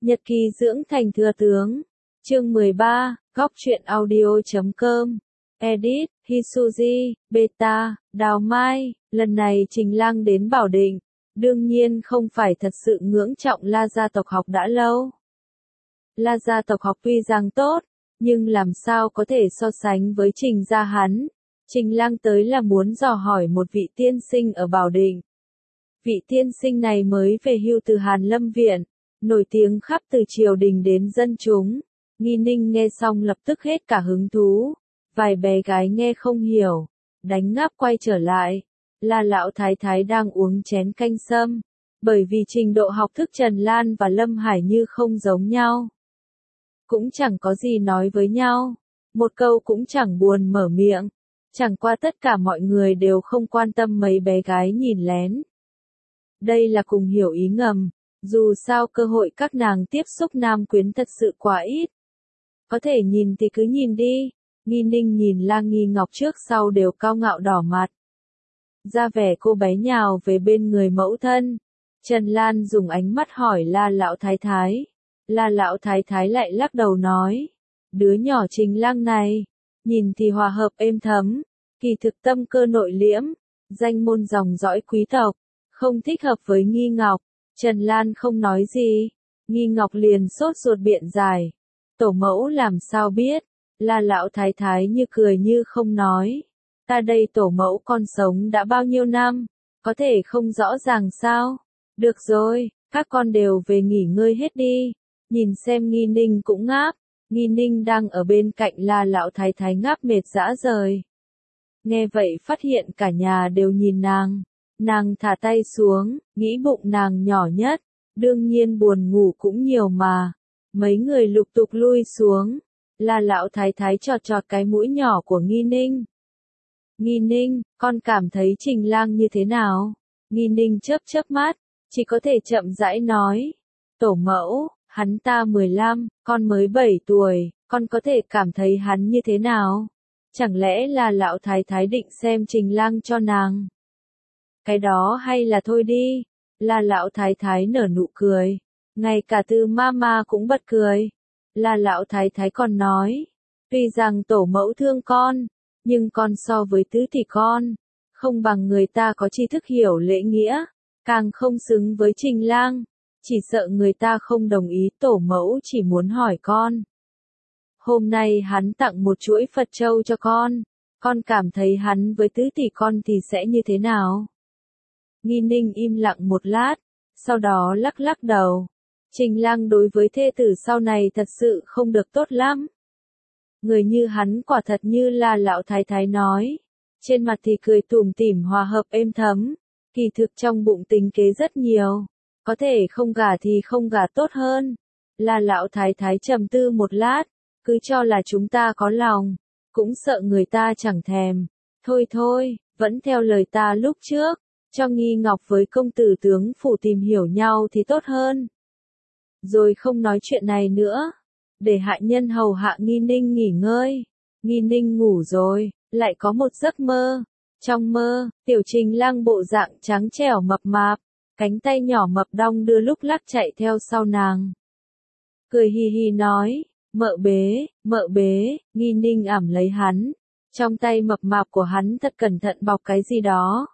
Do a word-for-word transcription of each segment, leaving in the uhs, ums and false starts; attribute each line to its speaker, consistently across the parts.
Speaker 1: Nhật ký dưỡng thành thừa tướng. Chương mười ba, góc truyện audio chấm com. Edit, Hisuji, Beta, Đào Mai, lần này Trình Lang đến Bảo Định, đương nhiên không phải thật sự ngưỡng trọng La gia tộc học đã lâu. La gia tộc học tuy rằng tốt, nhưng làm sao có thể so sánh với Trình gia hắn. Trình Lang tới là muốn dò hỏi một vị tiên sinh ở Bảo Định. Vị tiên sinh này mới về hưu từ Hàn Lâm Viện, nổi tiếng khắp từ triều đình đến dân chúng. Nghi Ninh nghe xong lập tức hết cả hứng thú. Vài bé gái nghe không hiểu, đánh ngáp quay trở lại. La lão thái thái đang uống chén canh sâm, bởi vì trình độ học thức Trần Lan và Lâm Hải Như không giống nhau. Cũng chẳng có gì nói với nhau, một câu cũng chẳng buồn mở miệng. Chẳng qua tất cả mọi người đều không quan tâm mấy bé gái nhìn lén. Đây là cùng hiểu ý ngầm, dù sao cơ hội các nàng tiếp xúc nam quyến thật sự quá ít. Có thể nhìn thì cứ nhìn đi. Nghi Ninh nhìn La Nghi Ngọc trước sau đều cao ngạo đỏ mặt. Ra vẻ cô bé nhào về bên người mẫu thân. Trần Lan dùng ánh mắt hỏi La lão thái thái. La lão thái thái lại lắc đầu nói. Đứa nhỏ Trình Lang này, nhìn thì hòa hợp êm thấm, kỳ thực tâm cơ nội liễm, danh môn dòng dõi quý tộc, không thích hợp với Nghi Ngọc. Trần Lan không nói gì, Nghi Ngọc liền sốt ruột biện giải. Tổ mẫu làm sao biết? La lão thái thái như cười như không nói. Ta đây tổ mẫu con sống đã bao nhiêu năm, có thể không rõ ràng sao? Được rồi, các con đều về nghỉ ngơi hết đi. Nhìn xem Nghi Ninh cũng ngáp. Nghi Ninh đang ở bên cạnh La lão thái thái ngáp mệt rã rời. Nghe vậy phát hiện cả nhà đều nhìn nàng. Nàng thả tay xuống, nghĩ bụng nàng nhỏ nhất, đương nhiên buồn ngủ cũng nhiều mà. Mấy người lục tục lui xuống. La lão thái thái chọt chọt cái mũi nhỏ của Nghi Ninh. Nghi Ninh, con cảm thấy Trình Lang như thế nào? Nghi Ninh chớp chớp mắt, chỉ có thể chậm rãi nói. Tổ mẫu, hắn ta mười lăm, con mới bảy tuổi, con có thể cảm thấy hắn như thế nào? Chẳng lẽ là lão thái thái định xem Trình Lang cho nàng? Cái đó hay là thôi đi. La lão thái thái nở nụ cười. Ngay cả Từ Mama cũng bật cười. La lão thái thái còn nói, tuy rằng tổ mẫu thương con, nhưng con so với tứ thì con, không bằng người ta có tri thức hiểu lễ nghĩa, càng không xứng với Trình Lang, chỉ sợ người ta không đồng ý. Tổ mẫu chỉ muốn hỏi con. Hôm nay hắn tặng một chuỗi Phật châu cho con, con cảm thấy hắn với tứ tỷ con thì sẽ như thế nào? Nghi Ninh im lặng một lát, sau đó lắc lắc đầu. Trình Lang đối với thê tử sau này thật sự không được tốt lắm. Người như hắn quả thật như là lão thái thái nói. Trên mặt thì cười tủm tỉm hòa hợp êm thấm. Kỳ thực trong bụng tính kế rất nhiều. Có thể không gả thì không gả tốt hơn. Là lão thái thái trầm tư một lát. Cứ cho là chúng ta có lòng. Cũng sợ người ta chẳng thèm. Thôi thôi, vẫn theo lời ta lúc trước. Cho Nghi Ngọc với công tử tướng phủ tìm hiểu nhau thì tốt hơn. Rồi không nói chuyện này nữa. Để hạ nhân hầu hạ Nghi Ninh nghỉ ngơi. Nghi Ninh ngủ rồi, lại có một giấc mơ. Trong mơ, tiểu Trình Lang bộ dạng trắng trẻo mập mạp, cánh tay nhỏ mập đong đưa lúc lắc chạy theo sau nàng. Cười hi hi nói, mợ bế, mợ bế. Nghi Ninh ẵm lấy hắn. Trong tay mập mạp của hắn thật cẩn thận bọc cái gì đó.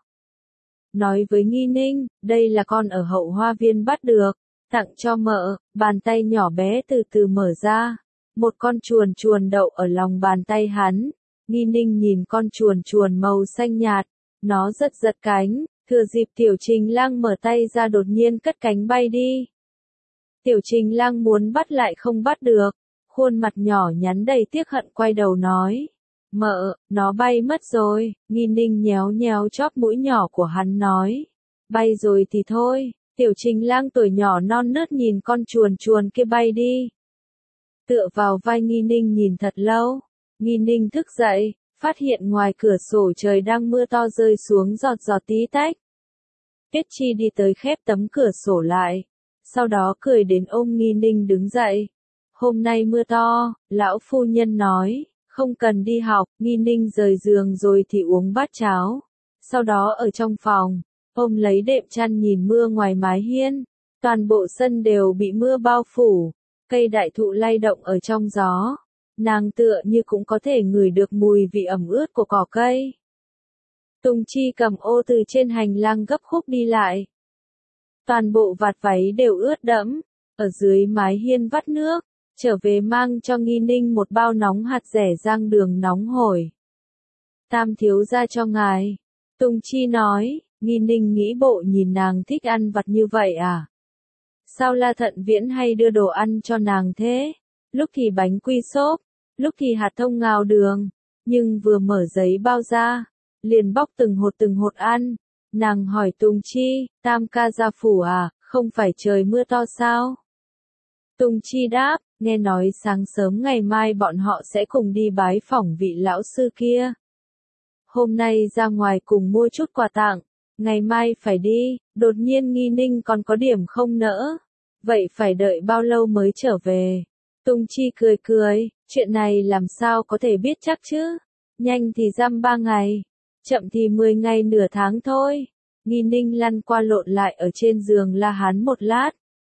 Speaker 1: Nói với Nghi Ninh, đây là con ở hậu hoa viên bắt được. Tặng cho mợ. Bàn tay nhỏ bé từ từ mở ra. Một con chuồn chuồn đậu ở lòng bàn tay hắn. Nghi Ninh nhìn con chuồn chuồn màu xanh nhạt. Nó giật giật cánh. Thừa dịp tiểu Trình Lang mở tay ra đột nhiên cất cánh bay đi. Tiểu Trình Lang muốn bắt lại không bắt được. Khuôn mặt nhỏ nhắn đầy tiếc hận quay đầu nói. Mợ, nó bay mất rồi. Nghi Ninh nhéo nhéo chóp mũi nhỏ của hắn nói. Bay rồi thì thôi. Tiểu Trình Lang tuổi nhỏ non nớt nhìn con chuồn chuồn kia bay đi. Tựa vào vai Nghi Ninh nhìn thật lâu. Nghi Ninh thức dậy, phát hiện ngoài cửa sổ trời đang mưa to rơi xuống giọt giọt tí tách. Tuyết Chi đi tới khép tấm cửa sổ lại. Sau đó cười đến ôm Nghi Ninh đứng dậy. Hôm nay mưa to, lão phu nhân nói, không cần đi học. Nghi Ninh rời giường rồi thì uống bát cháo. Sau đó ở trong phòng, ôm lấy đệm chăn nhìn mưa ngoài mái hiên. Toàn bộ sân đều bị mưa bao phủ, cây đại thụ lay động ở trong gió. Nàng tựa như cũng có thể ngửi được mùi vị ẩm ướt của cỏ cây. Tùng Chi cầm ô từ trên hành lang gấp khúc đi lại. Toàn bộ vạt váy đều ướt đẫm, ở dưới mái hiên vắt nước, trở về mang cho Nghi Ninh một bao nóng hạt rẻ rang đường nóng hổi. Tam thiếu gia cho ngài. Tùng Chi nói, Nghi Ninh nghĩ bộ nhìn nàng thích ăn vặt như vậy à? Sao La Thận Viễn hay đưa đồ ăn cho nàng thế? Lúc thì bánh quy xốp, lúc thì hạt thông ngào đường, nhưng vừa mở giấy bao ra, liền bóc từng hột từng hột ăn. Nàng hỏi Tùng Chi, Tam ca gia phủ à, không phải trời mưa to sao? Tùng Chi đáp, nghe nói sáng sớm ngày mai bọn họ sẽ cùng đi bái phỏng vị lão sư kia. Hôm nay ra ngoài cùng mua chút quà tặng, ngày mai phải đi, đột nhiên Nghi Ninh còn có điểm không nỡ. Vậy phải đợi bao lâu mới trở về? Tùng Chi cười cười, chuyện này làm sao có thể biết chắc chứ? Nhanh thì dăm ba ngày, chậm thì mười ngày nửa tháng thôi. Nghi Ninh lăn qua lộn lại ở trên giường la hán một lát.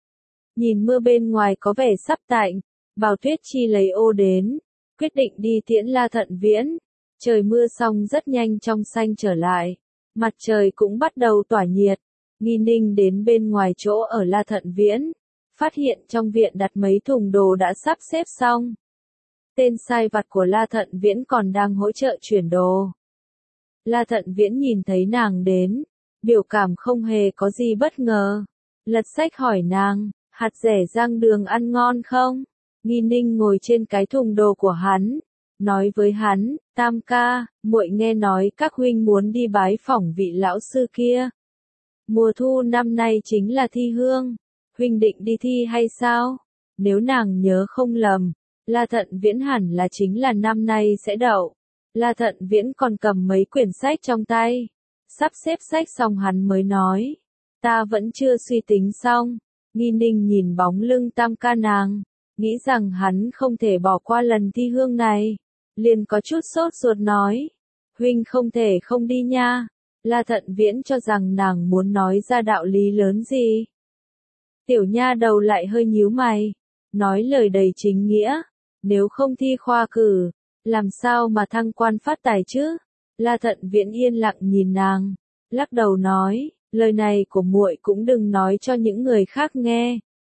Speaker 1: Nhìn mưa bên ngoài có vẻ sắp tạnh, Bào Tuyết Chi lấy ô đến, quyết định đi tiễn La Thận Viễn. Trời mưa xong rất nhanh trong xanh trở lại, mặt trời cũng bắt đầu tỏa nhiệt. Nghi Ninh đến bên ngoài chỗ ở La Thận Viễn, phát hiện trong viện đặt mấy thùng đồ đã sắp xếp xong. Tên sai vặt của La Thận Viễn còn đang hỗ trợ chuyển đồ. La Thận Viễn nhìn thấy nàng đến, biểu cảm không hề có gì bất ngờ. Lật sách hỏi nàng, hạt rẻ rang đường ăn ngon không? Nghi Ninh ngồi trên cái thùng đồ của hắn, nói với hắn, Tam ca, muội nghe nói các huynh muốn đi bái phỏng vị lão sư kia. Mùa thu năm nay chính là thi hương, huynh định đi thi hay sao? Nếu nàng nhớ không lầm, La Thận Viễn hẳn là chính là năm nay sẽ đậu. La Thận Viễn còn cầm mấy quyển sách trong tay, sắp xếp sách xong hắn mới nói, ta vẫn chưa suy tính xong. Nghi Ninh nhìn bóng lưng Tam ca nàng, nghĩ rằng hắn không thể bỏ qua lần thi hương này, liền có chút sốt ruột nói, huynh không thể không đi nha. La Thận Viễn cho rằng nàng muốn nói ra đạo lý lớn gì. Tiểu nha đầu lại hơi nhíu mày, nói lời đầy chính nghĩa, nếu không thi khoa cử, làm sao mà thăng quan phát tài chứ? La Thận Viễn yên lặng nhìn nàng, lắc đầu nói, lời này của muội cũng đừng nói cho những người khác nghe.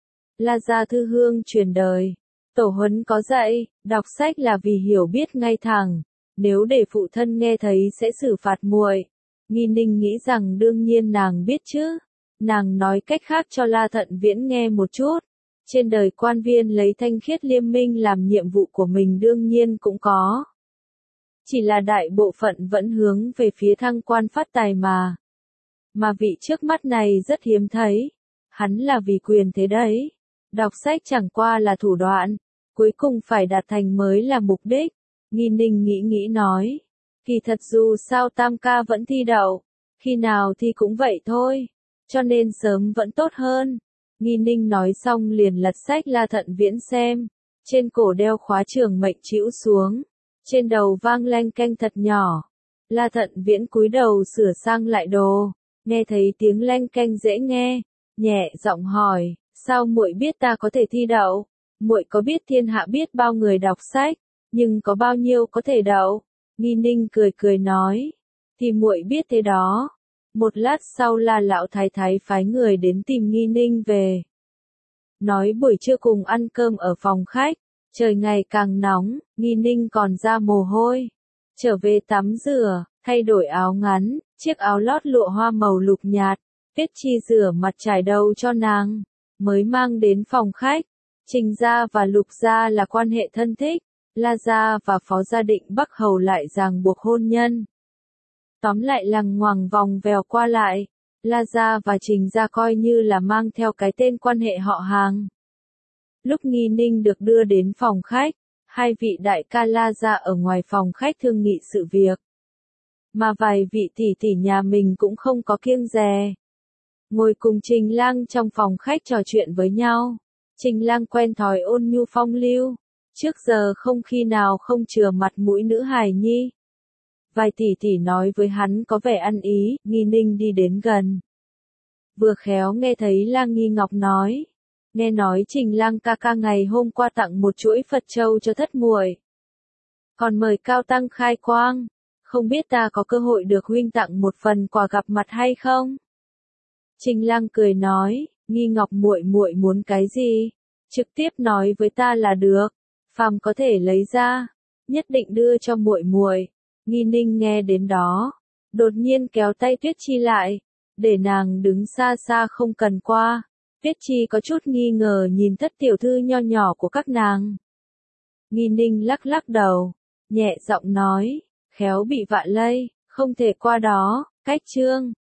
Speaker 1: La gia thư hương truyền đời, tổ huấn có dạy, đọc sách là vì hiểu biết ngay thẳng, nếu để phụ thân nghe thấy sẽ xử phạt muội. Nghi Ninh nghĩ rằng đương nhiên nàng biết chứ. Nàng nói cách khác cho La Thận Viễn nghe một chút. Trên đời quan viên lấy thanh khiết liêm minh làm nhiệm vụ của mình đương nhiên cũng có. Chỉ là đại bộ phận vẫn hướng về phía thăng quan phát tài mà. Mà vị trước mắt này rất hiếm thấy. Hắn là vì quyền thế đấy. Đọc sách chẳng qua là thủ đoạn. Cuối cùng phải đạt thành mới là mục đích. Nghi Ninh nghĩ nghĩ nói. Kỳ thật dù sao Tam ca vẫn thi đậu. Khi nào thì cũng vậy thôi. Cho nên sớm vẫn tốt hơn. Nghi Ninh nói xong liền lật sách La Thận Viễn xem. Trên cổ đeo khóa trường mệnh chĩu xuống. Trên đầu vang leng keng thật nhỏ. La Thận Viễn cúi đầu sửa sang lại đồ. Nghe thấy tiếng leng keng dễ nghe. Nhẹ giọng hỏi, sao muội biết ta có thể thi đậu? Muội có biết thiên hạ biết bao người đọc sách, nhưng có bao nhiêu có thể đậu? Nghi Ninh cười cười nói, thì muội biết thế đó. Một lát sau La lão thái thái phái người đến tìm Nghi Ninh về. Nói buổi trưa cùng ăn cơm ở phòng khách, trời ngày càng nóng, Nghi Ninh còn ra mồ hôi. Trở về tắm rửa, thay đổi áo ngắn, chiếc áo lót lụa hoa màu lục nhạt, Tuyết Chi rửa mặt trải đầu cho nàng, mới mang đến phòng khách. Trình gia và Lục gia là quan hệ thân thích, La gia và Phó gia định Bắc Hầu lại ràng buộc hôn nhân. Tóm lại lằng ngoằng vòng vèo qua lại, La gia và Trình gia coi như là mang theo cái tên quan hệ họ hàng. Lúc Nghi Ninh được đưa đến phòng khách, hai vị đại ca La gia ở ngoài phòng khách thương nghị sự việc. Mà vài vị tỷ tỷ nhà mình cũng không có kiêng dè. Ngồi cùng Trình Lang trong phòng khách trò chuyện với nhau. Trình Lang quen thói ôn nhu phong lưu, trước giờ không khi nào không chừa mặt mũi nữ hài nhi. Vài tỷ tỷ nói với hắn có vẻ ăn ý, Nghi Ninh đi đến gần. vừa khéo nghe thấy Lang Nghi Ngọc nói, nghe nói Trình Lang ca ca ngày hôm qua tặng một chuỗi Phật châu cho thất muội, còn mời cao tăng khai quang, không biết ta có cơ hội được huynh tặng một phần quà gặp mặt hay không? Trình Lang cười nói, Nghi Ngọc muội muội muốn cái gì, trực tiếp nói với ta là được, phàm có thể lấy ra, nhất định đưa cho muội muội. Nghi Ninh nghe đến đó, đột nhiên kéo tay Tuyết Chi lại, để nàng đứng xa xa không cần qua. Tuyết Chi có chút nghi ngờ nhìn thất tiểu thư nho nhỏ của các nàng. Nghi Ninh lắc lắc đầu, nhẹ giọng nói, khéo bị vạ lây, không thể qua đó, cách chương.